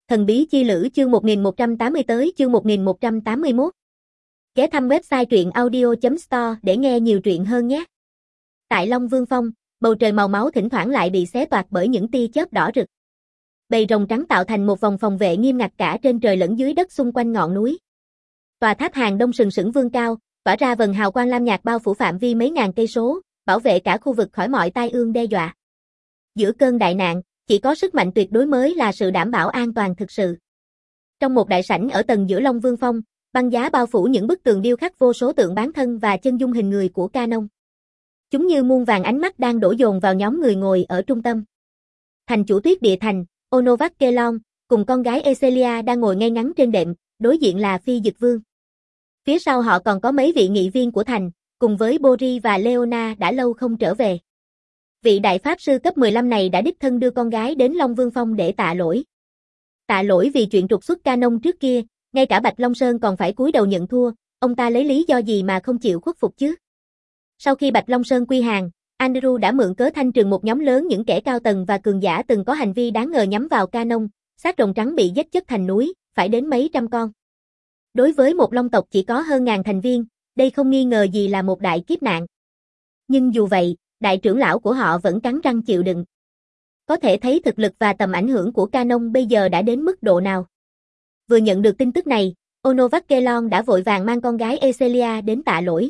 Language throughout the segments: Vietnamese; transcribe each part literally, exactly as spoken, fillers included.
Thần bí chi lữ chương một nghìn một trăm tám mươi tới chương một nghìn một trăm tám mươi mốt. Ghé thăm website truyện audio chấm store để nghe nhiều truyện hơn nhé. Tại Long Vương Phong, bầu trời màu máu thỉnh thoảng lại bị xé toạc bởi những tia chớp đỏ rực. Bầy rồng trắng tạo thành một vòng phòng vệ nghiêm ngặt cả trên trời lẫn dưới đất xung quanh ngọn núi. Tòa tháp hàng đông sừng sững vươn cao, tỏa ra vầng hào quang lam nhạt bao phủ phạm vi mấy ngàn cây số, bảo vệ cả khu vực khỏi mọi tai ương đe dọa. Giữa cơn đại nạn, chỉ có sức mạnh tuyệt đối mới là sự đảm bảo an toàn thực sự. Trong một đại sảnh ở tầng giữa Long Vương Phong, băng giá bao phủ những bức tường điêu khắc vô số tượng bán thân và chân dung hình người của Canon. Chúng như muôn vàng ánh mắt đang đổ dồn vào nhóm người ngồi ở trung tâm. Thành chủ Tuyết Địa Thành, Onovaskelon, cùng con gái Ecelia đang ngồi ngay ngắn trên đệm, đối diện là Phi Dực Vương. Phía sau họ còn có mấy vị nghị viên của thành, cùng với Bori và Leona đã lâu không trở về. Vị đại pháp sư cấp mười lăm này đã đích thân đưa con gái đến Long Vương Phong để tạ lỗi. Tạ lỗi vì chuyện trục xuất Canon trước kia, ngay cả Bạch Long Sơn còn phải cúi đầu nhận thua, ông ta lấy lý do gì mà không chịu khuất phục chứ? Sau khi Bạch Long Sơn quy hàng, Andrew đã mượn cớ thanh trừng một nhóm lớn những kẻ cao tầng và cường giả từng có hành vi đáng ngờ nhắm vào Canon, xác rồng trắng bị giết chất thành núi, phải đến mấy trăm con. Đối với một long tộc chỉ có hơn ngàn thành viên, đây không nghi ngờ gì là một đại kiếp nạn. Nhưng dù vậy, đại trưởng lão của họ vẫn cắn răng chịu đựng. Có thể thấy thực lực và tầm ảnh hưởng của Canon bây giờ đã đến mức độ nào. Vừa nhận được tin tức này, Onovaskelon đã vội vàng mang con gái Ecelia đến tạ lỗi.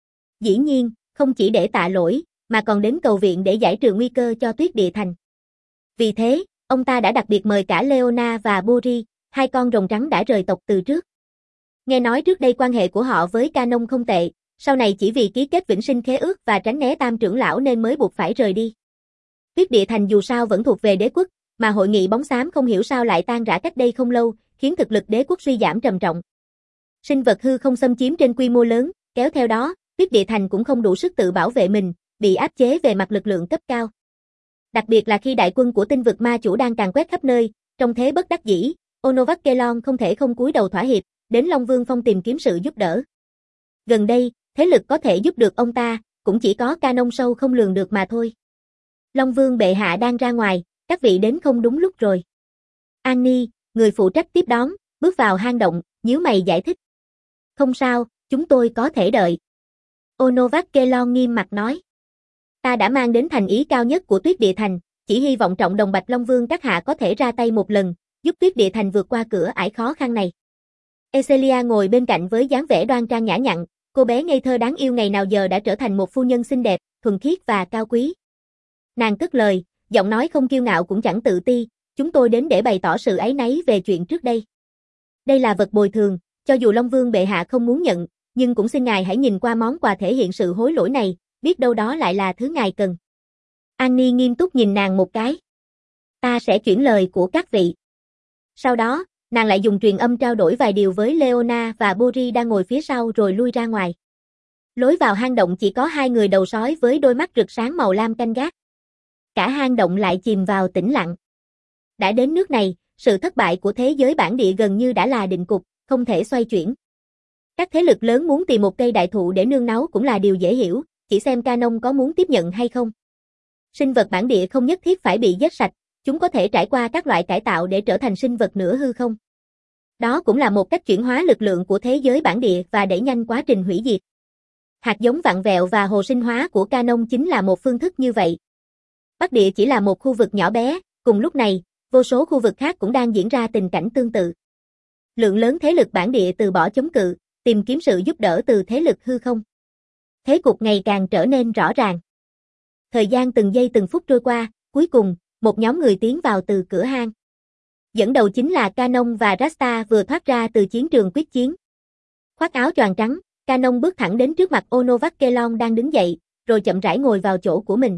Dĩ nhiên, không chỉ để tạ lỗi, mà còn đến cầu viện để giải trừ nguy cơ cho Tuyết Địa Thành. Vì thế, ông ta đã đặc biệt mời cả Leona và Bori, hai con rồng trắng đã rời tộc từ trước. Nghe nói trước đây quan hệ của họ với Canon không tệ, sau này chỉ vì ký kết vĩnh sinh khế ước và tránh né tam trưởng lão nên mới buộc phải rời đi. Tuyết Địa Thành dù sao vẫn thuộc về đế quốc, mà hội nghị bóng xám không hiểu sao lại tan rã cách đây không lâu, khiến thực lực đế quốc suy giảm trầm trọng. Sinh vật hư không xâm chiếm trên quy mô lớn, kéo theo đó, Tuyết Địa Thành cũng không đủ sức tự bảo vệ mình, bị áp chế về mặt lực lượng cấp cao. Đặc biệt là khi đại quân của tinh vực ma chủ đang càn quét khắp nơi, trong thế bất đắc dĩ, Onovaskelon không thể không cúi đầu thỏa hiệp, đến Long Vương Phong tìm kiếm sự giúp đỡ. Gần đây, thế lực có thể giúp được ông ta, cũng chỉ có Canon sâu không lường được mà thôi. Long Vương bệ hạ đang ra ngoài, các vị đến không đúng lúc rồi. Annie, người phụ trách tiếp đón, bước vào hang động, nhíu mày giải thích. Không sao, chúng tôi có thể đợi. Onovaskelon nghiêm mặt nói. Ta đã mang đến thành ý cao nhất của Tuyết Địa Thành, chỉ hy vọng trọng đồng Bạch Long Vương các hạ có thể ra tay một lần, giúp Tuyết Địa Thành vượt qua cửa ải khó khăn này. Ecelia ngồi bên cạnh với dáng vẻ đoan trang nhã nhặn, cô bé ngây thơ đáng yêu ngày nào giờ đã trở thành một phu nhân xinh đẹp, thuần khiết và cao quý. Nàng cất lời, giọng nói không kiêu ngạo cũng chẳng tự ti, chúng tôi đến để bày tỏ sự áy náy về chuyện trước đây. Đây là vật bồi thường, cho dù Long Vương bệ hạ không muốn nhận, nhưng cũng xin ngài hãy nhìn qua món quà thể hiện sự hối lỗi này, biết đâu đó lại là thứ ngài cần. Annie nghiêm túc nhìn nàng một cái. Ta sẽ chuyển lời của các vị. Sau đó, nàng lại dùng truyền âm trao đổi vài điều với Leona và Bori đang ngồi phía sau rồi lui ra ngoài. Lối vào hang động chỉ có hai người đầu sói với đôi mắt rực sáng màu lam canh gác. Cả hang động lại chìm vào tĩnh lặng. Đã đến nước này, sự thất bại của thế giới bản địa gần như đã là định cục, không thể xoay chuyển. Các thế lực lớn muốn tìm một cây đại thụ để nương náu cũng là điều dễ hiểu, chỉ xem Canon có muốn tiếp nhận hay không. Sinh vật bản địa không nhất thiết phải bị giết sạch, chúng có thể trải qua các loại cải tạo để trở thành sinh vật nửa hư không. Đó cũng là một cách chuyển hóa lực lượng của thế giới bản địa và đẩy nhanh quá trình hủy diệt. Hạt giống vặn vẹo và hồ sinh hóa của Canon chính là một phương thức như vậy. Bắc địa chỉ là một khu vực nhỏ bé, cùng lúc này, vô số khu vực khác cũng đang diễn ra tình cảnh tương tự. Lượng lớn thế lực bản địa từ bỏ chống cự, tìm kiếm sự giúp đỡ từ thế lực hư không. Thế cục ngày càng trở nên rõ ràng. Thời gian từng giây từng phút trôi qua, cuối cùng, một nhóm người tiến vào từ cửa hang. Dẫn đầu chính là Canon và Rasta vừa thoát ra từ chiến trường quyết chiến. Khoác áo choàng trắng, Canon bước thẳng đến trước mặt Onovaskelon đang đứng dậy, rồi chậm rãi ngồi vào chỗ của mình.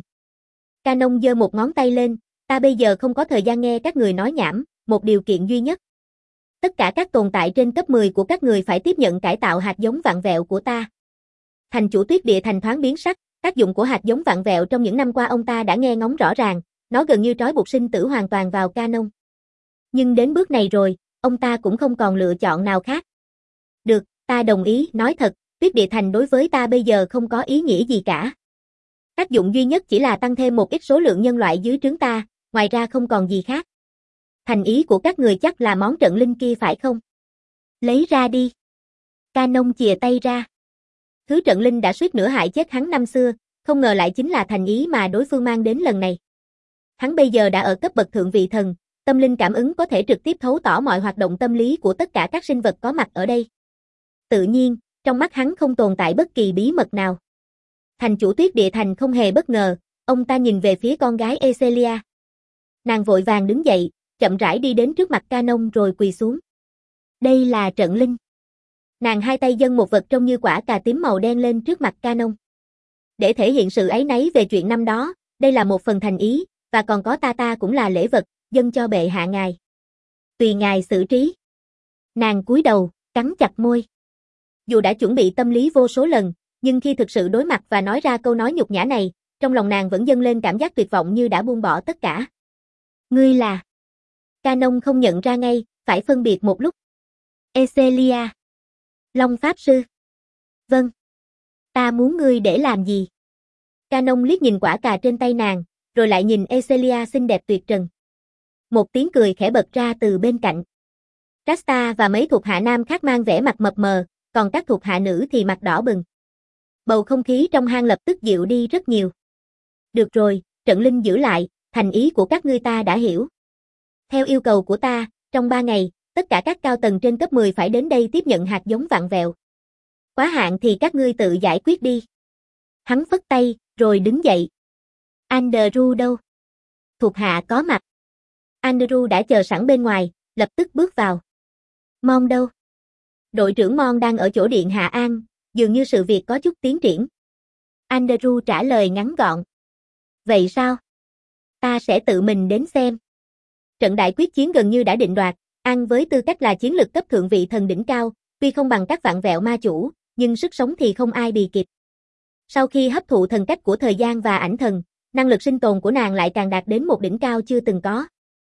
Canon giơ một ngón tay lên, ta bây giờ không có thời gian nghe các người nói nhảm, một điều kiện duy nhất. Tất cả các tồn tại trên cấp mười của các người phải tiếp nhận cải tạo hạt giống vặn vẹo của ta. Thành chủ Tuyết Địa Thành thoáng biến sắc, tác dụng của hạt giống vặn vẹo trong những năm qua ông ta đã nghe ngóng rõ ràng, nó gần như trói buộc sinh tử hoàn toàn vào Canon. Nhưng đến bước này rồi, ông ta cũng không còn lựa chọn nào khác. Được, ta đồng ý, nói thật, Tuyết Địa Thành đối với ta bây giờ không có ý nghĩa gì cả. Tác dụng duy nhất chỉ là tăng thêm một ít số lượng nhân loại dưới trướng ta, ngoài ra không còn gì khác. Thành ý của các người chắc là món trận linh kia phải không? Lấy ra đi. Canon chìa tay ra. Thứ trận linh đã suýt nữa hại chết hắn năm xưa, không ngờ lại chính là thành ý mà đối phương mang đến lần này. Hắn bây giờ đã ở cấp bậc thượng vị thần, tâm linh cảm ứng có thể trực tiếp thấu tỏ mọi hoạt động tâm lý của tất cả các sinh vật có mặt ở đây. Tự nhiên, trong mắt hắn không tồn tại bất kỳ bí mật nào. Thành chủ Tuyết Địa Thành không hề bất ngờ, ông ta nhìn về phía con gái Ecelia. Nàng vội vàng đứng dậy, chậm rãi đi đến trước mặt Canon rồi quỳ xuống. Đây là trận linh. Nàng hai tay dâng một vật trông như quả cà tím màu đen lên trước mặt Canon. Để thể hiện sự áy náy về chuyện năm đó, đây là một phần thành ý, và còn có ta ta cũng là lễ vật, dâng cho bệ hạ ngài. Tùy ngài xử trí. Nàng cúi đầu, cắn chặt môi. Dù đã chuẩn bị tâm lý vô số lần, nhưng khi thực sự đối mặt và nói ra câu nói nhục nhã này, trong lòng nàng vẫn dâng lên cảm giác tuyệt vọng như đã buông bỏ tất cả. Ngươi là... Canon không nhận ra ngay, phải phân biệt một lúc. Ecelia. Long Pháp Sư. Vâng. Ta muốn ngươi để làm gì? Canon liếc nhìn quả cà trên tay nàng, rồi lại nhìn Ecelia xinh đẹp tuyệt trần. Một tiếng cười khẽ bật ra từ bên cạnh. Rasta và mấy thuộc hạ nam khác mang vẻ mặt mập mờ, còn các thuộc hạ nữ thì mặt đỏ bừng. Bầu không khí trong hang lập tức dịu đi rất nhiều. Được rồi, trận linh giữ lại, thành ý của các ngươi ta đã hiểu. Theo yêu cầu của ta, trong ba ngày, tất cả các cao tầng trên cấp mười phải đến đây tiếp nhận hạt giống vặn vẹo. Quá hạn thì các ngươi tự giải quyết đi. Hắn phất tay, rồi đứng dậy. Andrew đâu? Thuộc hạ có mặt. Andrew đã chờ sẵn bên ngoài, lập tức bước vào. Mon đâu? Đội trưởng Mon đang ở chỗ điện Hạ An, dường như sự việc có chút tiến triển. Andrew trả lời ngắn gọn. Vậy sao? Ta sẽ tự mình đến xem. Trận đại quyết chiến gần như đã định đoạt, An với tư cách là chiến lực cấp thượng vị thần đỉnh cao, tuy không bằng các vạn vẹo ma chủ, nhưng sức sống thì không ai bì kịp. Sau khi hấp thụ thần cách của thời gian và ảnh thần, năng lực sinh tồn của nàng lại càng đạt đến một đỉnh cao chưa từng có.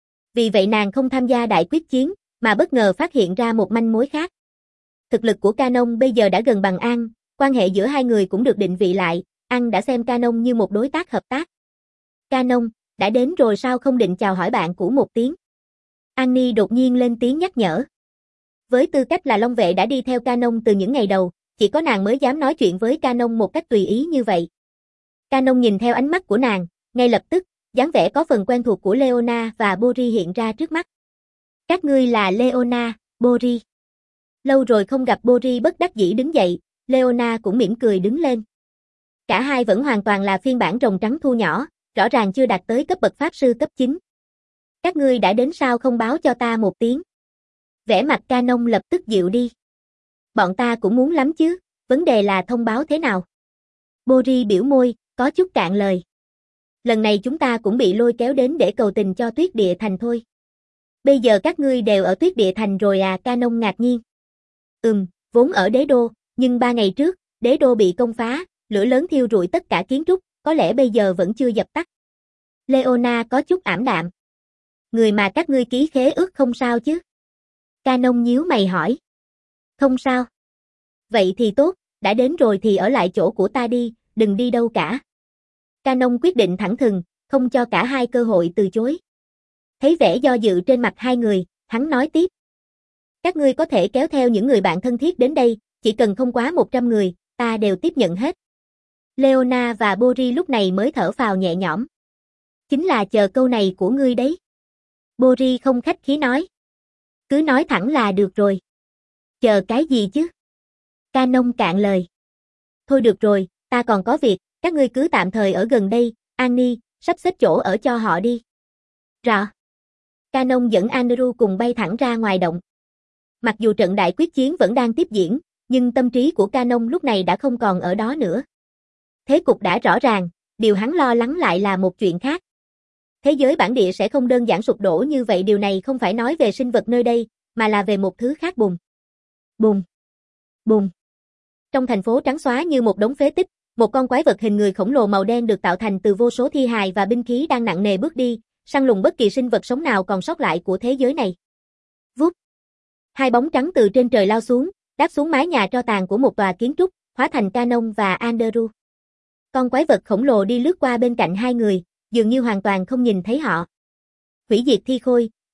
Vì vậy nàng không tham gia đại quyết chiến, mà bất ngờ phát hiện ra một manh mối khác. Thực lực của Canon bây giờ đã gần bằng An, quan hệ giữa hai người cũng được định vị lại, An đã xem Canon như một đối tác hợp tác. Canon, đã đến rồi sao không định chào hỏi bạn cũ một tiếng? Annie đột nhiên lên tiếng nhắc nhở. Với tư cách là Long Vệ đã đi theo Canon từ những ngày đầu, chỉ có nàng mới dám nói chuyện với Canon một cách tùy ý như vậy. Canon nhìn theo ánh mắt của nàng, ngay lập tức, dáng vẻ có phần quen thuộc của Leona và Bori hiện ra trước mắt. Các ngươi là Leona, Bori. Lâu rồi không gặp. Bori bất đắc dĩ đứng dậy, Leona cũng mỉm cười đứng lên. Cả hai vẫn hoàn toàn là phiên bản rồng trắng thu nhỏ, rõ ràng chưa đạt tới cấp bậc pháp sư cấp chín. Các ngươi đã đến sao không báo cho ta một tiếng? Vẻ mặt Canon lập tức dịu đi. Bọn ta cũng muốn lắm chứ, vấn đề là thông báo thế nào? Bori biểu môi, có chút cạn lời. Lần này chúng ta cũng bị lôi kéo đến để cầu tình cho Tuyết Địa Thành thôi. Bây giờ các ngươi đều ở Tuyết Địa Thành rồi à? Canon ngạc nhiên. Ừm, vốn ở đế đô, nhưng ba ngày trước, đế đô bị công phá, lửa lớn thiêu rụi tất cả kiến trúc, có lẽ bây giờ vẫn chưa dập tắt. Leona có chút ảm đạm. Người mà các ngươi ký khế ước không sao chứ? Canon nhíu mày hỏi. Không sao. Vậy thì tốt, đã đến rồi thì ở lại chỗ của ta đi, đừng đi đâu cả. Canon quyết định thẳng thừng, không cho cả hai cơ hội từ chối. Thấy vẻ do dự trên mặt hai người, hắn nói tiếp. Các ngươi có thể kéo theo những người bạn thân thiết đến đây, chỉ cần không quá một trăm người, ta đều tiếp nhận hết. Leona và Bori lúc này mới thở phào nhẹ nhõm. Chính là chờ câu này của ngươi đấy. Bori không khách khí nói. Cứ nói thẳng là được rồi. Chờ cái gì chứ? Canon cạn lời. Thôi được rồi, ta còn có việc, các ngươi cứ tạm thời ở gần đây, Annie, sắp xếp chỗ ở cho họ đi. Rõ. Canon dẫn Andrew cùng bay thẳng ra ngoài động. Mặc dù trận đại quyết chiến vẫn đang tiếp diễn, nhưng tâm trí của Canon lúc này đã không còn ở đó nữa. Thế cục đã rõ ràng, điều hắn lo lắng lại là một chuyện khác. Thế giới bản địa sẽ không đơn giản sụp đổ như vậy, điều này không phải nói về sinh vật nơi đây, mà là về một thứ khác. Bùng. Bùng. Bùng. Trong thành phố trắng xóa như một đống phế tích, một con quái vật hình người khổng lồ màu đen được tạo thành từ vô số thi hài và binh khí đang nặng nề bước đi, săn lùng bất kỳ sinh vật sống nào còn sót lại của thế giới này. Vút. Hai bóng trắng từ trên trời lao xuống, đáp xuống mái nhà tro tàn của một tòa kiến trúc, hóa thành Canon và Andrew. Con quái vật khổng lồ đi lướt qua bên cạnh hai người, dường như hoàn toàn không nhìn thấy họ. Hủy diệt thi khôi,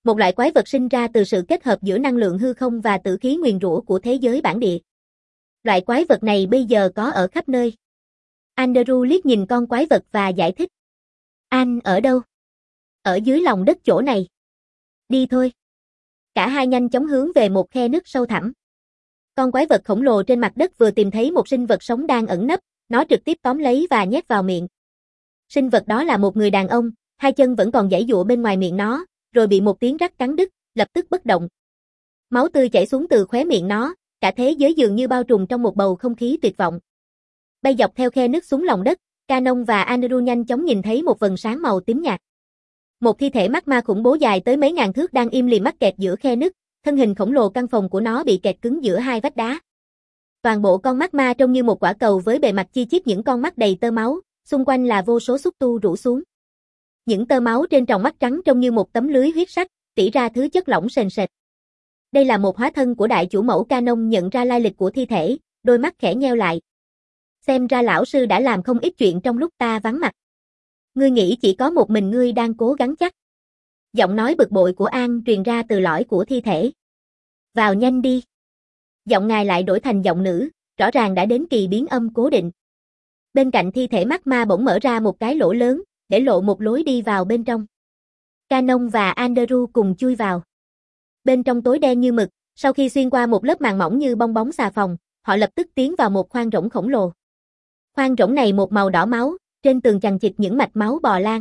một loại quái vật sinh ra từ sự kết hợp giữa năng lượng hư không và tử khí nguyền rủa của thế giới bản địa. Loại quái vật này bây giờ có ở khắp nơi. Andrew liếc nhìn con quái vật và giải thích. Anh ở đâu? Ở dưới lòng đất chỗ này. Đi thôi. Cả hai nhanh chóng hướng về một khe nứt sâu thẳm. Con quái vật khổng lồ trên mặt đất vừa tìm thấy một sinh vật sống đang ẩn nấp, nó trực tiếp tóm lấy và nhét vào miệng. Sinh vật đó là một người đàn ông, hai chân vẫn còn giãy giụa bên ngoài miệng nó, rồi bị một tiếng rắc cắn đứt, lập tức bất động. Máu tươi chảy xuống từ khóe miệng nó, cả thế giới dường như bao trùm trong một bầu không khí tuyệt vọng. Bay dọc theo khe nứt xuống lòng đất, Canon và Andrew nhanh chóng nhìn thấy một vầng sáng màu tím nhạt. Một thi thể magma khủng bố dài tới mấy ngàn thước đang im lìm mắc kẹt giữa khe nứt, thân hình khổng lồ căn phòng của nó bị kẹt cứng giữa hai vách đá. Toàn bộ con magma trông như một quả cầu với bề mặt chi chít những con mắt đầy tơ máu, xung quanh là vô số xúc tu rủ xuống. Những tơ máu trên tròng mắt trắng trông như một tấm lưới huyết sắc, tỉ ra thứ chất lỏng sền sệt. Đây là một hóa thân của đại chủ mẫu. Canon nhận ra lai lịch của thi thể, đôi mắt khẽ nheo lại. Xem ra lão sư đã làm không ít chuyện trong lúc ta vắng mặt. Ngươi nghĩ chỉ có một mình ngươi đang cố gắng chắc? Giọng nói bực bội của An truyền ra từ lõi của thi thể. Vào nhanh đi. Giọng ngài lại đổi thành giọng nữ, rõ ràng đã đến kỳ biến âm cố định. Bên cạnh thi thể magma bỗng mở ra một cái lỗ lớn, để lộ một lối đi vào bên trong. Canon và Andrew cùng chui vào. Bên trong tối đen như mực, sau khi xuyên qua một lớp màng mỏng như bong bóng xà phòng, họ lập tức tiến vào một khoang rỗng khổng lồ. Khoang rỗng này một màu đỏ máu, trên tường chằng chịt những mạch máu bò lan.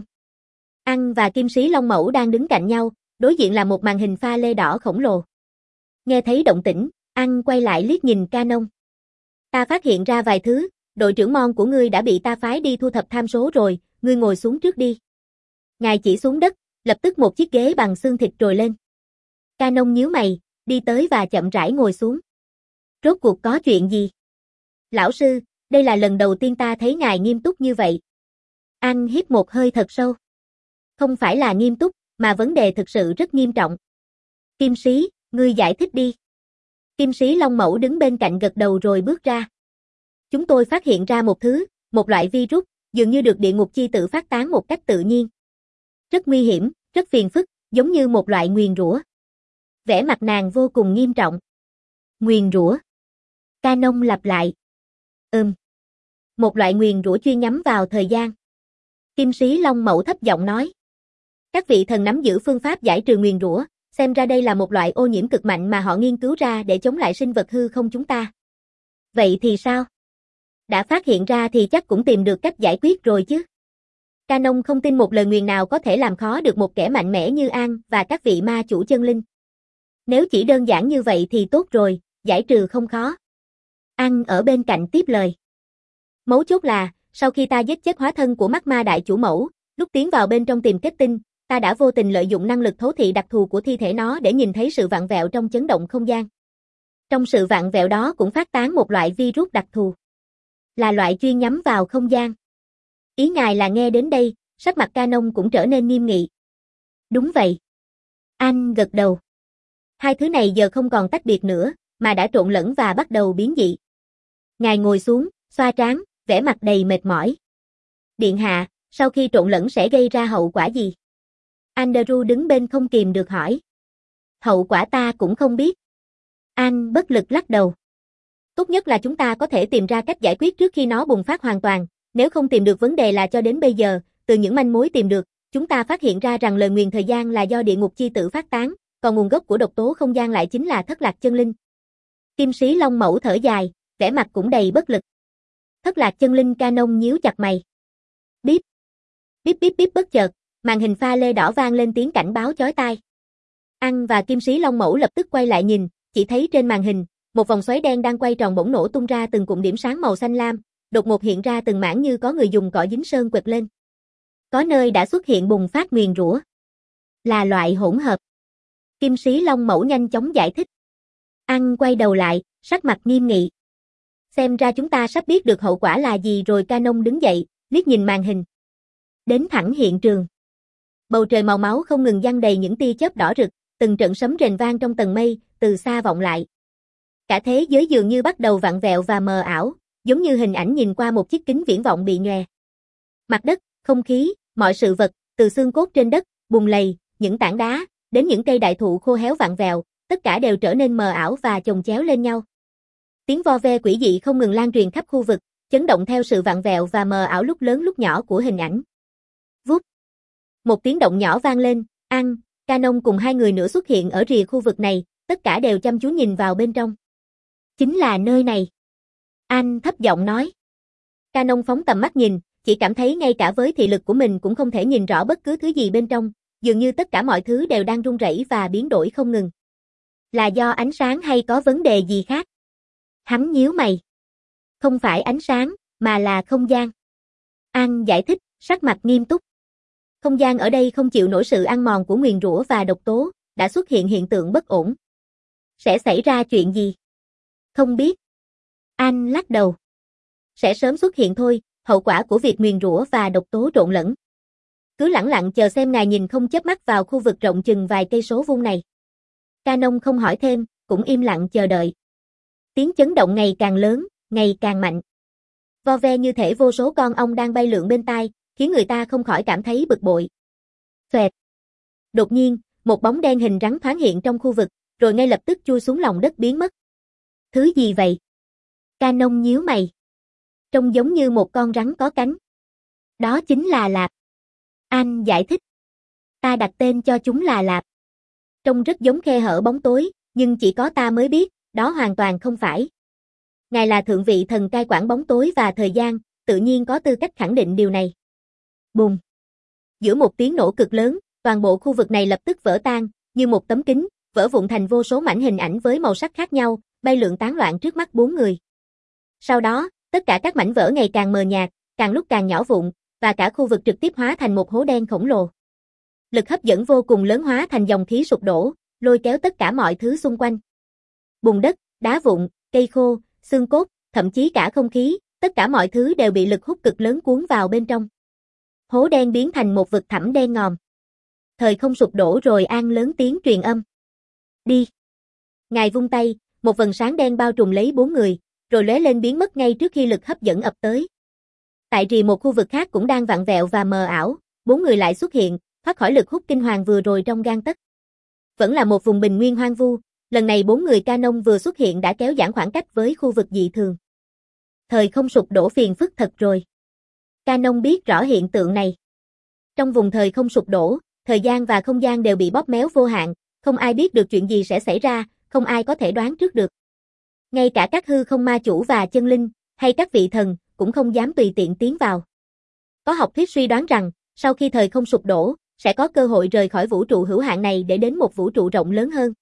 An và Kim Sĩ Long Mẫu đang đứng cạnh nhau, đối diện là một màn hình pha lê đỏ khổng lồ. Nghe thấy động tĩnh, An quay lại liếc nhìn Canon. Ta phát hiện ra vài thứ, đội trưởng Mon của ngươi đã bị ta phái đi thu thập tham số rồi, ngươi ngồi xuống trước đi. Ngài chỉ xuống đất, lập tức một chiếc ghế bằng xương thịt trồi lên. Canon nhíu mày, đi tới và chậm rãi ngồi xuống. Rốt cuộc có chuyện gì? Lão sư, đây là lần đầu tiên ta thấy ngài nghiêm túc như vậy. An hít một hơi thật sâu. Không phải là nghiêm túc, mà vấn đề thực sự rất nghiêm trọng. Kim Sĩ, ngươi giải thích đi. Kim Sĩ Long Mẫu đứng bên cạnh gật đầu rồi bước ra. Chúng tôi phát hiện ra một thứ, một loại virus, dường như được địa ngục chi tự phát tán một cách tự nhiên. Rất nguy hiểm, rất phiền phức, giống như một loại nguyền rủa. Vẻ mặt nàng vô cùng nghiêm trọng. Nguyền rủa. Canon lặp lại. Ừm. Một loại nguyền rủa chuyên nhắm vào thời gian. Kim Sĩ Long Mẫu thấp giọng nói. Các vị thần nắm giữ phương pháp giải trừ nguyền rủa, xem ra đây là một loại ô nhiễm cực mạnh mà họ nghiên cứu ra để chống lại sinh vật hư không chúng ta. Vậy thì sao? Đã phát hiện ra thì chắc cũng tìm được cách giải quyết rồi chứ. Canon không tin một lời nguyền nào có thể làm khó được một kẻ mạnh mẽ như An và các vị ma chủ chân linh. Nếu chỉ đơn giản như vậy thì tốt rồi, giải trừ không khó. An ở bên cạnh tiếp lời. Mấu chốt là, sau khi ta giết chết hóa thân của magma đại chủ mẫu, lúc tiến vào bên trong tìm kết tinh, ta đã vô tình lợi dụng năng lực thấu thị đặc thù của thi thể nó để nhìn thấy sự vặn vẹo trong chấn động không gian. Trong sự vặn vẹo đó cũng phát tán một loại virus đặc thù. Là loại chuyên nhắm vào không gian. Ý ngài là nghe đến đây, sắc mặt Canon cũng trở nên nghiêm nghị. Đúng vậy. An gật đầu. Hai thứ này giờ không còn tách biệt nữa, mà đã trộn lẫn và bắt đầu biến dị. Ngài ngồi xuống, xoa trán, vẻ mặt đầy mệt mỏi. Điện hạ, sau khi trộn lẫn sẽ gây ra hậu quả gì? Andrew đứng bên không kìm được hỏi. Hậu quả ta cũng không biết. An bất lực lắc đầu. Tốt nhất là chúng ta có thể tìm ra cách giải quyết trước khi nó bùng phát hoàn toàn, nếu không tìm được vấn đề là cho đến bây giờ, từ những manh mối tìm được, chúng ta phát hiện ra rằng lời nguyền thời gian là do địa ngục chi tử phát tán, còn nguồn gốc của độc tố không gian lại chính là thất lạc chân linh. Kim Sĩ Long Mẫu thở dài, vẻ mặt cũng đầy bất lực. Thất lạc chân linh. Canon nhíu chặt mày. Bíp. Bíp bíp bíp bất chợt, màn hình pha lê đỏ vang lên tiếng cảnh báo chói tai. An và Kim Sĩ Long Mẫu lập tức quay lại nhìn, chỉ thấy trên màn hình, một vòng xoáy đen đang quay tròn bỗng nổ tung ra từng cụm điểm sáng màu xanh lam, đột ngột hiện ra từng mảng như có người dùng cọ dính sơn quệt lên. Có nơi đã xuất hiện bùng phát nguyền rủa. Là loại hỗn hợp. Kim Sĩ Long Mẫu nhanh chóng giải thích. An quay đầu lại, sắc mặt nghiêm nghị. Xem ra chúng ta sắp biết được hậu quả là gì rồi. Canon đứng dậy, liếc nhìn màn hình. Đến thẳng hiện trường. Bầu trời màu máu không ngừng giăng đầy những tia chớp đỏ rực, từng trận sấm rền vang trong tầng mây, từ xa vọng lại. Cả thế giới dường như bắt đầu vặn vẹo và mờ ảo, giống như hình ảnh nhìn qua một chiếc kính viễn vọng bị nhòe. Mặt đất, không khí, mọi sự vật, từ xương cốt trên đất, bùn lầy, những tảng đá, đến những cây đại thụ khô héo vặn vẹo, tất cả đều trở nên mờ ảo và chồng chéo lên nhau. Tiếng vo ve quỷ dị không ngừng lan truyền khắp khu vực, chấn động theo sự vặn vẹo và mờ ảo lúc lớn lúc nhỏ của hình ảnh. Vút. Một tiếng động nhỏ vang lên, An, Canon cùng hai người nữa xuất hiện ở rìa khu vực này, tất cả đều chăm chú nhìn vào bên trong. Chính là nơi này. An thấp giọng nói. Canon phóng tầm mắt nhìn, chỉ cảm thấy ngay cả với thị lực của mình cũng không thể nhìn rõ bất cứ thứ gì bên trong, dường như tất cả mọi thứ đều đang rung rẩy và biến đổi không ngừng. Là do ánh sáng hay có vấn đề gì khác? Hắn nhíu mày. Không phải ánh sáng, mà là không gian. An giải thích, sắc mặt nghiêm túc. Không gian ở đây không chịu nổi sự ăn mòn của nguyền rủa và độc tố, đã xuất hiện hiện tượng bất ổn. Sẽ xảy ra chuyện gì? Không biết. An lắc đầu. Sẽ sớm xuất hiện thôi, hậu quả của việc nguyền rủa và độc tố trộn lẫn. Cứ lẳng lặng chờ xem, ngài nhìn không chớp mắt vào khu vực rộng chừng vài cây số vuông này. Canon không hỏi thêm, cũng im lặng chờ đợi. Tiếng chấn động ngày càng lớn, ngày càng mạnh. Vo ve như thể vô số con ong đang bay lượn bên tai, khiến người ta không khỏi cảm thấy bực bội. Xoẹt. Đột nhiên, một bóng đen hình rắn thoáng hiện trong khu vực, rồi ngay lập tức chui xuống lòng đất biến mất. Thứ gì vậy? Canon nhíu mày. Trông giống như một con rắn có cánh. Đó chính là lạp. An giải thích. Ta đặt tên cho chúng là lạp. Trông rất giống khe hở bóng tối, nhưng chỉ có ta mới biết, đó hoàn toàn không phải. Ngài là thượng vị thần cai quản bóng tối và thời gian, tự nhiên có tư cách khẳng định điều này. Bùm. Giữa một tiếng nổ cực lớn, toàn bộ khu vực này lập tức vỡ tan, như một tấm kính, vỡ vụn thành vô số mảnh hình ảnh với màu sắc khác nhau, bay lượn tán loạn trước mắt bốn người. Sau đó, tất cả các mảnh vỡ ngày càng mờ nhạt, càng lúc càng nhỏ vụn, và cả khu vực trực tiếp hóa thành một hố đen khổng lồ. Lực hấp dẫn vô cùng lớn hóa thành dòng khí sụp đổ, lôi kéo tất cả mọi thứ xung quanh. Bùn đất, đá vụn, cây khô, xương cốt, thậm chí cả không khí, tất cả mọi thứ đều bị lực hút cực lớn cuốn vào bên trong. Hố đen biến thành một vực thẳm đen ngòm. Thời không sụp đổ rồi. An lớn tiếng truyền âm. Đi. Ngài vung tay, một vầng sáng đen bao trùm lấy bốn người, rồi lóe lên biến mất ngay trước khi lực hấp dẫn ập tới. Tại rìa một khu vực khác cũng đang vặn vẹo và mờ ảo, bốn người lại xuất hiện, thoát khỏi lực hút kinh hoàng vừa rồi trong gang tấc. Vẫn là một vùng bình nguyên hoang vu, lần này bốn người Canon vừa xuất hiện đã kéo giãn khoảng cách với khu vực dị thường. Thời không sụp đổ phiền phức thật rồi. Canon biết rõ hiện tượng này. Trong vùng thời không sụp đổ, thời gian và không gian đều bị bóp méo vô hạn, không ai biết được chuyện gì sẽ xảy ra, không ai có thể đoán trước được. Ngay cả các hư không ma chủ và chân linh, hay các vị thần, cũng không dám tùy tiện tiến vào. Có học thuyết suy đoán rằng, sau khi thời không sụp đổ, sẽ có cơ hội rời khỏi vũ trụ hữu hạn này để đến một vũ trụ rộng lớn hơn.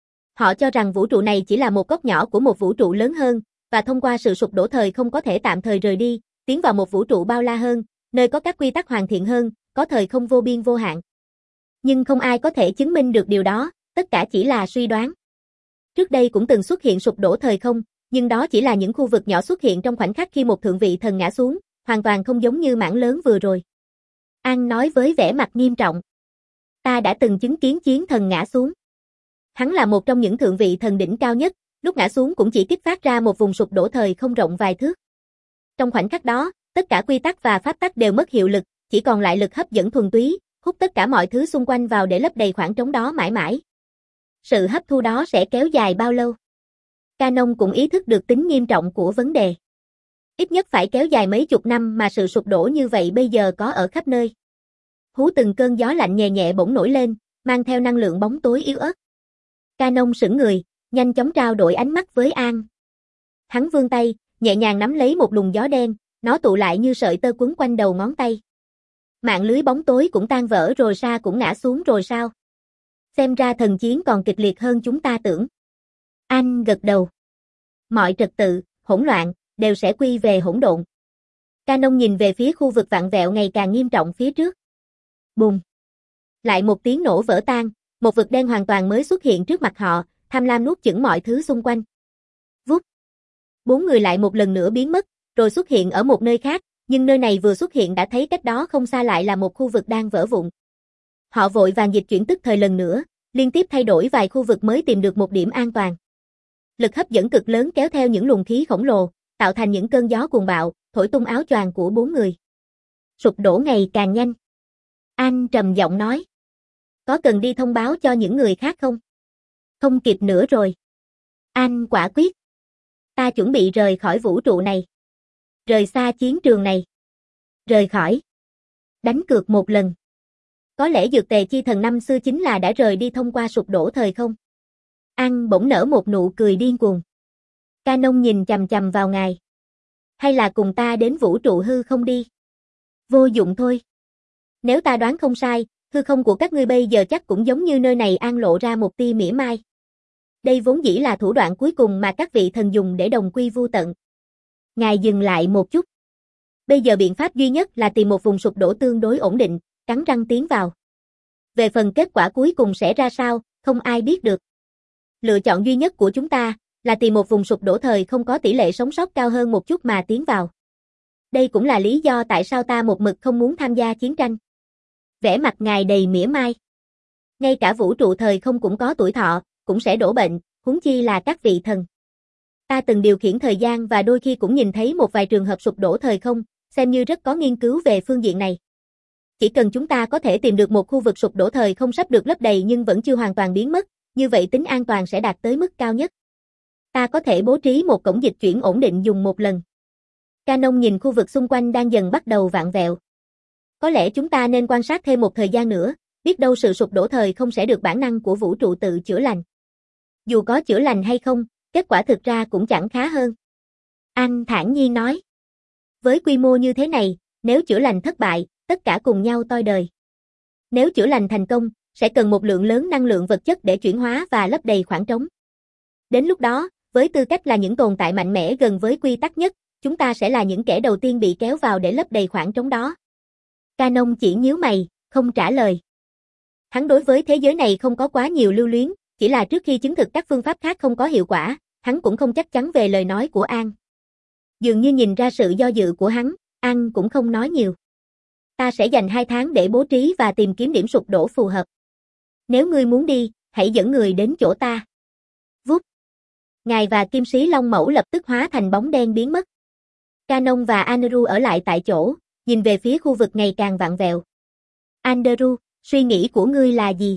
Họ cho rằng vũ trụ này chỉ là một góc nhỏ của một vũ trụ lớn hơn, và thông qua sự sụp đổ thời không có thể tạm thời rời đi, tiến vào một vũ trụ bao la hơn, nơi có các quy tắc hoàn thiện hơn, có thời không vô biên vô hạn. Nhưng không ai có thể chứng minh được điều đó, tất cả chỉ là suy đoán. Trước đây cũng từng xuất hiện sụp đổ thời không, nhưng đó chỉ là những khu vực nhỏ xuất hiện trong khoảnh khắc khi một thượng vị thần ngã xuống, hoàn toàn không giống như mảng lớn vừa rồi. An nói với vẻ mặt nghiêm trọng. Ta đã từng chứng kiến chiến thần ngã xuống. Hắn là một trong những thượng vị thần đỉnh cao nhất, lúc ngã xuống cũng chỉ kích phát ra một vùng sụp đổ thời không rộng vài thước. Trong khoảnh khắc đó, tất cả quy tắc và pháp tắc đều mất hiệu lực, chỉ còn lại lực hấp dẫn thuần túy, hút tất cả mọi thứ xung quanh vào để lấp đầy khoảng trống đó mãi mãi. Sự hấp thu đó sẽ kéo dài bao lâu? Canon cũng ý thức được tính nghiêm trọng của vấn đề. Ít nhất phải kéo dài mấy chục năm mà sự sụp đổ như vậy bây giờ có ở khắp nơi. Hú từng cơn gió lạnh nhẹ nhẹ bỗng nổi lên, mang theo năng lượng bóng tối yếu ớt. Canon sững người, nhanh chóng trao đổi ánh mắt với An. Hắn vươn tay, nhẹ nhàng nắm lấy một luồng gió đen, nó tụ lại như sợi tơ quấn quanh đầu ngón tay. Mạng lưới bóng tối cũng tan vỡ rồi, Sa cũng ngã xuống rồi sao? Xem ra thần chiến còn kịch liệt hơn chúng ta tưởng. An gật đầu. Mọi trật tự, hỗn loạn, đều sẽ quy về hỗn độn. Canon nhìn về phía khu vực vặn vẹo ngày càng nghiêm trọng phía trước. Bùm. Lại một tiếng nổ vỡ tan, một vực đen hoàn toàn mới xuất hiện trước mặt họ, tham lam nuốt chửng mọi thứ xung quanh. Vút. Bốn người lại một lần nữa biến mất, rồi xuất hiện ở một nơi khác, nhưng nơi này vừa xuất hiện đã thấy cách đó không xa lại là một khu vực đang vỡ vụn. Họ vội vàng dịch chuyển tức thời lần nữa, liên tiếp thay đổi vài khu vực mới tìm được một điểm an toàn. Lực hấp dẫn cực lớn kéo theo những luồng khí khổng lồ, tạo thành những cơn gió cuồng bạo, thổi tung áo choàng của bốn người. Sụp đổ ngày càng nhanh. An trầm giọng nói. Có cần đi thông báo cho những người khác không? Không kịp nữa rồi. An quả quyết. Ta chuẩn bị rời khỏi vũ trụ này. Rời xa chiến trường này. Rời khỏi. Đánh cược một lần. Có lẽ dược tề chi thần năm xưa chính là đã rời đi thông qua sụp đổ thời không? An bỗng nở một nụ cười điên cuồng. Canon nhìn chằm chằm vào ngài. Hay là cùng ta đến vũ trụ hư không đi? Vô dụng thôi. Nếu ta đoán không sai, hư không của các ngươi bây giờ chắc cũng giống như nơi này. An lộ ra một tia mỉa mai. Đây vốn dĩ là thủ đoạn cuối cùng mà các vị thần dùng để đồng quy vu tận. Ngài dừng lại một chút. Bây giờ biện pháp duy nhất là tìm một vùng sụp đổ tương đối ổn định, cắn răng tiến vào. Về phần kết quả cuối cùng sẽ ra sao, không ai biết được. Lựa chọn duy nhất của chúng ta là tìm một vùng sụp đổ thời không có tỷ lệ sống sót cao hơn một chút mà tiến vào. Đây cũng là lý do tại sao ta một mực không muốn tham gia chiến tranh. Vẻ mặt ngài đầy mỉa mai. Ngay cả vũ trụ thời không cũng có tuổi thọ, cũng sẽ đổ bệnh, huống chi là các vị thần. Ta từng điều khiển thời gian và đôi khi cũng nhìn thấy một vài trường hợp sụp đổ thời không, xem như rất có nghiên cứu về phương diện này. Chỉ cần chúng ta có thể tìm được một khu vực sụp đổ thời không sắp được lấp đầy nhưng vẫn chưa hoàn toàn biến mất, như vậy tính an toàn sẽ đạt tới mức cao nhất. Ta có thể bố trí một cổng dịch chuyển ổn định dùng một lần. Canon nhìn khu vực xung quanh đang dần bắt đầu vặn vẹo. Có lẽ chúng ta nên quan sát thêm một thời gian nữa, biết đâu sự sụp đổ thời không sẽ được bản năng của vũ trụ tự chữa lành. Dù có chữa lành hay không, kết quả thực ra cũng chẳng khá hơn. An thản nhiên nói. Với quy mô như thế này, nếu chữa lành thất bại, tất cả cùng nhau toi đời. Nếu chữa lành thành công, sẽ cần một lượng lớn năng lượng vật chất để chuyển hóa và lấp đầy khoảng trống. Đến lúc đó, với tư cách là những tồn tại mạnh mẽ gần với quy tắc nhất, chúng ta sẽ là những kẻ đầu tiên bị kéo vào để lấp đầy khoảng trống đó. Canon chỉ nhíu mày, không trả lời. Hắn đối với thế giới này không có quá nhiều lưu luyến, chỉ là trước khi chứng thực các phương pháp khác không có hiệu quả, hắn cũng không chắc chắn về lời nói của An. Dường như nhìn ra sự do dự của hắn, An cũng không nói nhiều. Ta sẽ dành hai tháng để bố trí và tìm kiếm điểm sụp đổ phù hợp. Nếu ngươi muốn đi, hãy dẫn người đến chỗ ta. Vút. Ngài và Kim Sĩ Long Mẫu lập tức hóa thành bóng đen biến mất. Canon và Andrew ở lại tại chỗ, nhìn về phía khu vực ngày càng vặn vẹo. Andrew, suy nghĩ của ngươi là gì?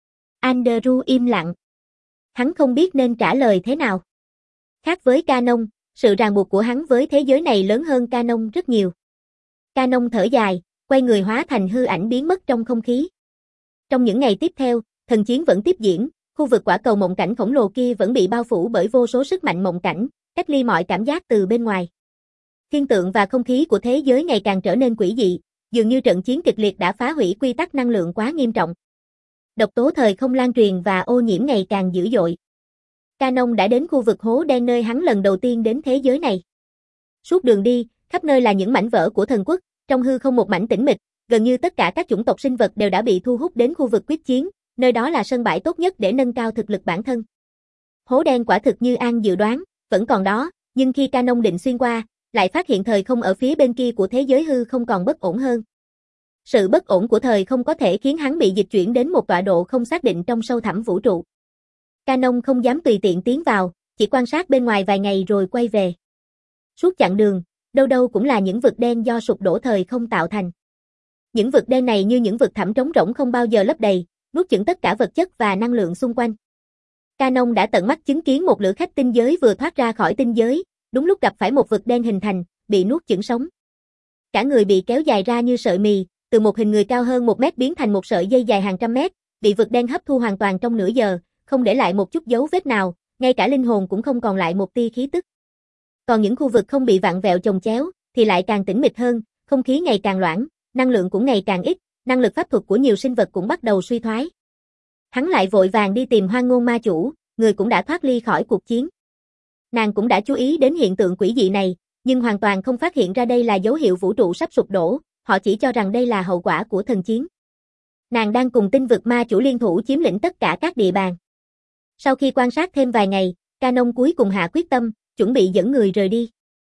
Andrew im lặng. Hắn không biết nên trả lời thế nào. Khác với Canon, sự ràng buộc của hắn với thế giới này lớn hơn Canon rất nhiều. Canon thở dài, quay người hóa thành hư ảnh biến mất trong không khí. Trong những ngày tiếp theo, thần chiến vẫn tiếp diễn, khu vực quả cầu mộng cảnh khổng lồ kia vẫn bị bao phủ bởi vô số sức mạnh mộng cảnh, cách ly mọi cảm giác từ bên ngoài. Thiên tượng và không khí của thế giới ngày càng trở nên quỷ dị, dường như trận chiến kịch liệt đã phá hủy quy tắc năng lượng quá nghiêm trọng. Độc tố thời không lan truyền và ô nhiễm ngày càng dữ dội. Canon đã đến khu vực hố đen nơi hắn lần đầu tiên đến thế giới này. Suốt đường đi, khắp nơi là những mảnh vỡ của thần quốc, trong hư không một mảnh tĩnh mịch, gần như tất cả các chủng tộc sinh vật đều đã bị thu hút đến khu vực quyết chiến, nơi đó là sân bãi tốt nhất để nâng cao thực lực bản thân. Hố đen quả thực như An dự đoán, vẫn còn đó, nhưng khi Canon định xuyên qua, lại phát hiện thời không ở phía bên kia của thế giới hư không còn bất ổn hơn. Sự bất ổn của thời không có thể khiến hắn bị dịch chuyển đến một tọa độ không xác định trong sâu thẳm vũ trụ. Canon không dám tùy tiện tiến vào, chỉ quan sát bên ngoài vài ngày rồi quay về. Suốt chặng đường, đâu đâu cũng là những vực đen do sụp đổ thời không tạo thành. Những vực đen này như những vực thẳm trống rỗng không bao giờ lấp đầy, nuốt chửng tất cả vật chất và năng lượng xung quanh. Canon đã tận mắt chứng kiến một lữ khách tinh giới vừa thoát ra khỏi tinh giới, đúng lúc gặp phải một vực đen hình thành, bị nuốt chửng sống. Cả người bị kéo dài ra như sợi mì, từ một hình người cao hơn một mét biến thành một sợi dây dài hàng trăm mét, bị vực đen hấp thu hoàn toàn trong nửa giờ, không để lại một chút dấu vết nào, ngay cả linh hồn cũng không còn lại một tia khí tức. Còn những khu vực không bị vặn vẹo chồng chéo, thì lại càng tĩnh mịch hơn, không khí ngày càng loãng, năng lượng cũng ngày càng ít, năng lực pháp thuật của nhiều sinh vật cũng bắt đầu suy thoái. Hắn lại vội vàng đi tìm Hoang Ngôn Ma Chủ, người cũng đã thoát ly khỏi cuộc chiến. Nàng cũng đã chú ý đến hiện tượng quỷ dị này, nhưng hoàn toàn không phát hiện ra đây là dấu hiệu vũ trụ sắp sụp đổ, họ chỉ cho rằng đây là hậu quả của thần chiến. Nàng đang cùng tinh vực ma chủ liên thủ chiếm lĩnh tất cả các địa bàn. Sau khi quan sát thêm vài ngày, Canon cuối cùng hạ quyết tâm, chuẩn bị dẫn người rời đi.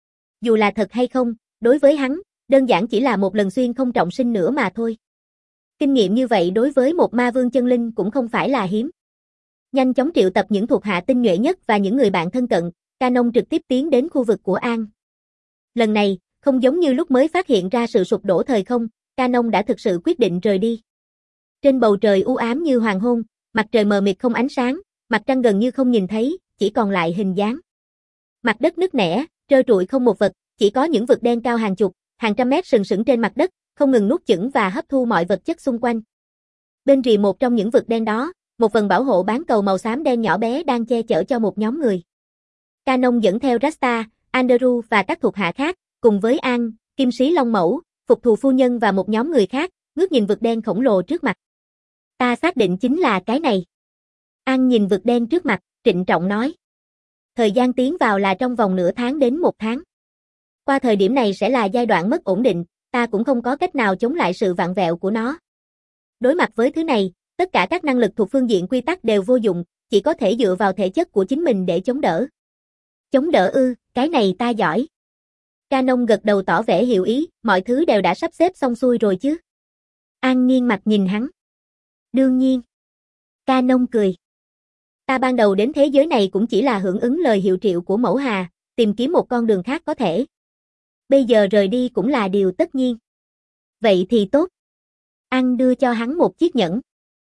Dù là thật hay không, đối với hắn, đơn giản chỉ là một lần xuyên không trọng sinh nữa mà thôi. Kinh nghiệm như vậy đối với một ma vương chân linh cũng không phải là hiếm. Nhanh chóng triệu tập những thuộc hạ tinh nhuệ nhất và những người bạn thân cận, Canon trực tiếp tiến đến khu vực của An. Lần này, không giống như lúc mới phát hiện ra sự sụp đổ thời không, Canon đã thực sự quyết định rời đi. Trên bầu trời u ám như hoàng hôn, mặt trời mờ mịt không ánh sáng, mặt trăng gần như không nhìn thấy, chỉ còn lại hình dáng. Mặt đất nứt nẻ, trơ trụi không một vật, chỉ có những vực đen cao hàng chục, hàng trăm mét sừng sững trên mặt đất, không ngừng nuốt chửng và hấp thu mọi vật chất xung quanh. Bên rìa một trong những vực đen đó, một vần bảo hộ bán cầu màu xám đen nhỏ bé đang che chở cho một nhóm người. Canon dẫn theo Rasta, Andrew và các thuộc hạ khác, cùng với An, Kim Sĩ Long Mẫu, Phục Thù Phu Nhân và một nhóm người khác, ngước nhìn vực đen khổng lồ trước mặt. Ta xác định chính là cái này. An nhìn vực đen trước mặt, trịnh trọng nói. Thời gian tiến vào là trong vòng nửa tháng đến một tháng. Qua thời điểm này sẽ là giai đoạn mất ổn định, ta cũng không có cách nào chống lại sự vặn vẹo của nó. Đối mặt với thứ này, tất cả các năng lực thuộc phương diện quy tắc đều vô dụng, chỉ có thể dựa vào thể chất của chính mình để chống đỡ. Chống đỡ ư, cái này ta giỏi. Canon gật đầu tỏ vẻ hiểu ý, mọi thứ đều đã sắp xếp xong xuôi rồi chứ. An nghiêng mặt nhìn hắn. Đương nhiên. Canon cười. Ta ban đầu đến thế giới này cũng chỉ là hưởng ứng lời hiệu triệu của Mẫu Hà, tìm kiếm một con đường khác có thể. Bây giờ rời đi cũng là điều tất nhiên. Vậy thì tốt. An đưa cho hắn một chiếc nhẫn.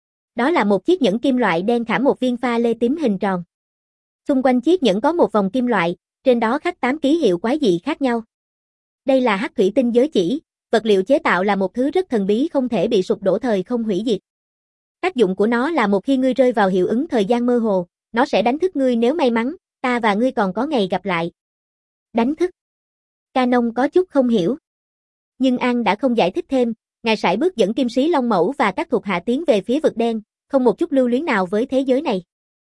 Đó là một chiếc nhẫn kim loại đen khảm một viên pha lê tím hình tròn. Xung quanh chiếc nhẫn có một vòng kim loại, trên đó khắc tám ký hiệu quái dị khác nhau. Đây là hắc thủy tinh giới chỉ, vật liệu chế tạo là một thứ rất thần bí không thể bị sụp đổ thời không hủy diệt. Tác dụng của nó là một khi ngươi rơi vào hiệu ứng thời gian mơ hồ, nó sẽ đánh thức ngươi nếu may mắn, ta và ngươi còn có ngày gặp lại. Đánh thức. Canon có chút không hiểu. Nhưng An đã không giải thích thêm, ngài sải bước dẫn Kim Sĩ Long Mẫu và các thuộc hạ tiến về phía vực đen, không một chút lưu luyến nào với thế giới này.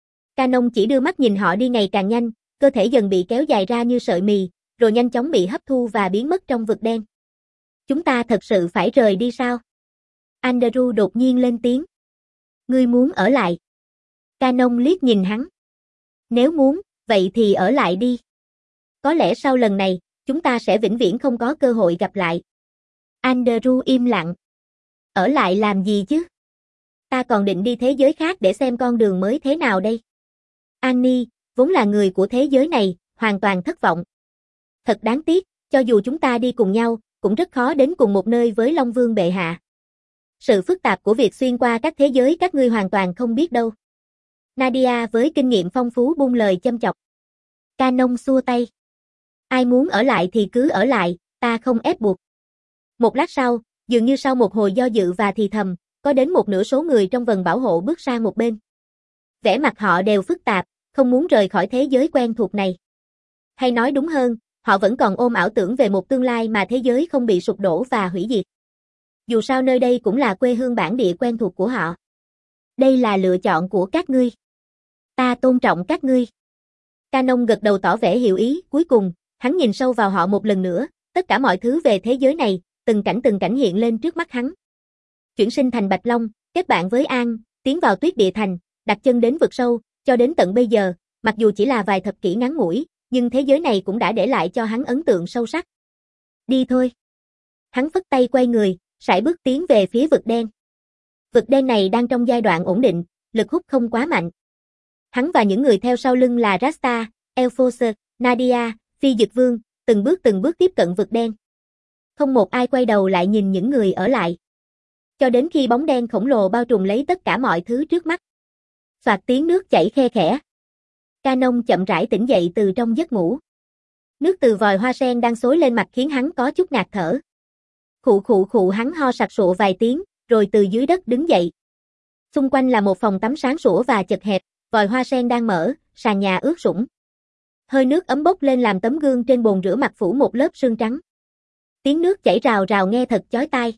Canon chỉ đưa mắt nhìn họ đi ngày càng nhanh, cơ thể dần bị kéo dài ra như sợi mì, rồi nhanh chóng bị hấp thu và biến mất trong vực đen. Chúng ta thật sự phải rời đi sao? Andrew đột nhiên lên tiếng. Ngươi muốn ở lại. Canon liếc nhìn hắn. Nếu muốn, vậy thì ở lại đi. Có lẽ sau lần này, chúng ta sẽ vĩnh viễn không có cơ hội gặp lại. Andrew im lặng. Ở lại làm gì chứ? Ta còn định đi thế giới khác để xem con đường mới thế nào đây. Annie, vốn là người của thế giới này, hoàn toàn thất vọng. Thật đáng tiếc, cho dù chúng ta đi cùng nhau, cũng rất khó đến cùng một nơi với Long Vương bệ hạ. Sự phức tạp của việc xuyên qua các thế giới các ngươi hoàn toàn không biết đâu. Nadia với kinh nghiệm phong phú buông lời châm chọc. Canon xua tay. Ai muốn ở lại thì cứ ở lại, ta không ép buộc. Một lát sau, dường như sau một hồi do dự và thì thầm, có đến một nửa số người trong vần bảo hộ bước sang một bên. Vẻ mặt họ đều phức tạp, không muốn rời khỏi thế giới quen thuộc này. Hay nói đúng hơn, họ vẫn còn ôm ảo tưởng về một tương lai mà thế giới không bị sụp đổ và hủy diệt. Dù sao nơi đây cũng là quê hương bản địa quen thuộc của họ. Đây là lựa chọn của các ngươi. Ta tôn trọng các ngươi. Canon gật đầu tỏ vẻ hiểu ý, cuối cùng, hắn nhìn sâu vào họ một lần nữa, tất cả mọi thứ về thế giới này, từng cảnh từng cảnh hiện lên trước mắt hắn. Chuyển sinh thành Bạch Long, kết bạn với An, tiến vào Tuyết Địa Thành, đặt chân đến vực sâu, cho đến tận bây giờ, mặc dù chỉ là vài thập kỷ ngắn ngủi, nhưng thế giới này cũng đã để lại cho hắn ấn tượng sâu sắc. Đi thôi. Hắn phất tay quay người, sải bước tiến về phía vực đen. Vực đen này đang trong giai đoạn ổn định, lực hút không quá mạnh. Hắn và những người theo sau lưng là Rasta, Elphose, Nadia, Phi Dực Vương, từng bước từng bước tiếp cận vực đen. Không một ai quay đầu lại nhìn những người ở lại. Cho đến khi bóng đen khổng lồ bao trùm lấy tất cả mọi thứ trước mắt. Soạt tiếng nước chảy khe khẽ. Canon chậm rãi tỉnh dậy từ trong giấc ngủ. Nước từ vòi hoa sen đang xối lên mặt khiến hắn có chút ngạt thở. Khụ khụ khụ hắn ho sặc sụa vài tiếng, rồi từ dưới đất đứng dậy. Xung quanh là một phòng tắm sáng sủa và chật hẹp, vòi hoa sen đang mở, sàn nhà ướt sũng. Hơi nước ấm bốc lên làm tấm gương trên bồn rửa mặt phủ một lớp sương trắng. Tiếng nước chảy rào rào nghe thật chói tai.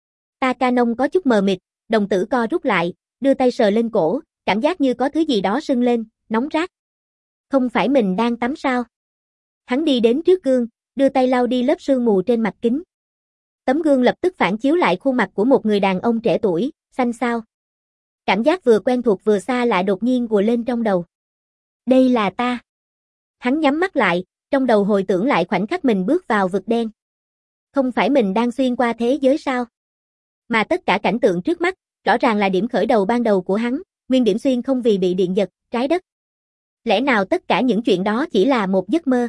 Ta Canon có chút mờ mịt, đồng tử co rút lại, đưa tay sờ lên cổ, cảm giác như có thứ gì đó sưng lên, nóng rát. Không phải mình đang tắm sao? Hắn đi đến trước gương, đưa tay lau đi lớp sương mù trên mặt kính. Tấm gương lập tức phản chiếu lại khuôn mặt của một người đàn ông trẻ tuổi, xanh xao. Cảm giác vừa quen thuộc vừa xa lạ đột nhiên ùa lên trong đầu. Đây là ta. Hắn nhắm mắt lại, trong đầu hồi tưởng lại khoảnh khắc mình bước vào vực đen. Không phải mình đang xuyên qua thế giới sao? Mà tất cả cảnh tượng trước mắt, rõ ràng là điểm khởi đầu ban đầu của hắn, nguyên điểm xuyên không vì bị điện giật, trái đất. Lẽ nào tất cả những chuyện đó chỉ là một giấc mơ?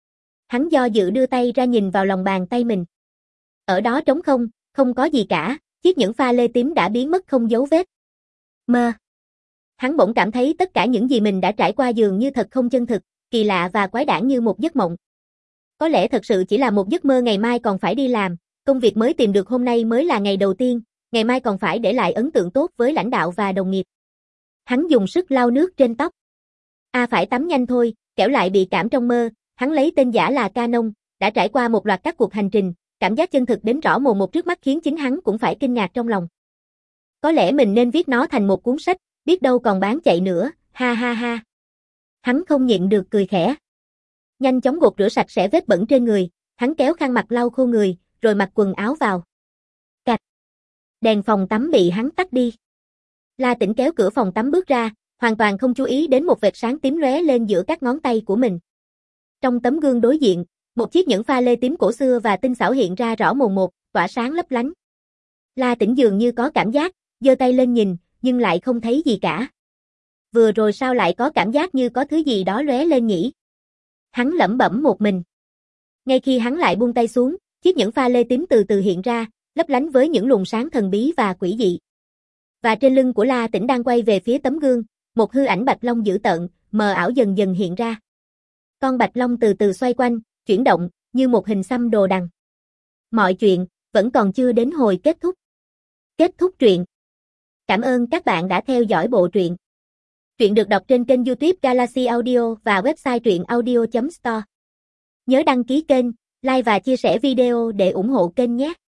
Hắn do dự đưa tay ra nhìn vào lòng bàn tay mình. Ở đó trống không, không có gì cả, chiếc nhẫn pha lê tím đã biến mất không dấu vết. Mơ. Hắn bỗng cảm thấy tất cả những gì mình đã trải qua dường như thật không chân thực, kỳ lạ và quái đản như một giấc mộng. Có lẽ thật sự chỉ là một giấc mơ, ngày mai còn phải đi làm, công việc mới tìm được hôm nay mới là ngày đầu tiên, ngày mai còn phải để lại ấn tượng tốt với lãnh đạo và đồng nghiệp. Hắn dùng sức lau nước trên tóc. A à, phải tắm nhanh thôi, kẻo lại bị cảm trong mơ. Hắn lấy tên giả là Canon, đã trải qua một loạt các cuộc hành trình, cảm giác chân thực đến rõ mồn một trước mắt khiến chính hắn cũng phải kinh ngạc trong lòng. Có lẽ mình nên viết nó thành một cuốn sách, biết đâu còn bán chạy nữa, ha ha ha. Hắn không nhịn được cười khẽ. Nhanh chóng gột rửa sạch sẽ vết bẩn trên người, hắn kéo khăn mặt lau khô người, rồi mặc quần áo vào. Cạch. Đèn phòng tắm bị hắn tắt đi. La Tĩnh kéo cửa phòng tắm bước ra, hoàn toàn không chú ý đến một vệt sáng tím lóe lên giữa các ngón tay của mình. Trong tấm gương đối diện, một chiếc nhẫn pha lê tím cổ xưa và tinh xảo hiện ra rõ mồn một, tỏa sáng lấp lánh. La Tĩnh dường như có cảm giác, giơ tay lên nhìn, nhưng lại không thấy gì cả. Vừa rồi sao lại có cảm giác như có thứ gì đó lóe lên nhỉ? Hắn lẩm bẩm một mình. Ngay khi hắn lại buông tay xuống, chiếc nhẫn pha lê tím từ từ hiện ra, lấp lánh với những luồng sáng thần bí và quỷ dị. Và trên lưng của La Tĩnh đang quay về phía tấm gương, một hư ảnh bạch long dữ tợn, mờ ảo dần dần hiện ra. Con bạch long từ từ xoay quanh, chuyển động, như một hình xăm đồ đằng. Mọi chuyện, vẫn còn chưa đến hồi kết thúc. Kết thúc truyện. Cảm ơn các bạn đã theo dõi bộ truyện. Truyện được đọc trên kênh YouTube Galaxy Audio và website truyện audio chấm store. Nhớ đăng ký kênh, like và chia sẻ video để ủng hộ kênh nhé.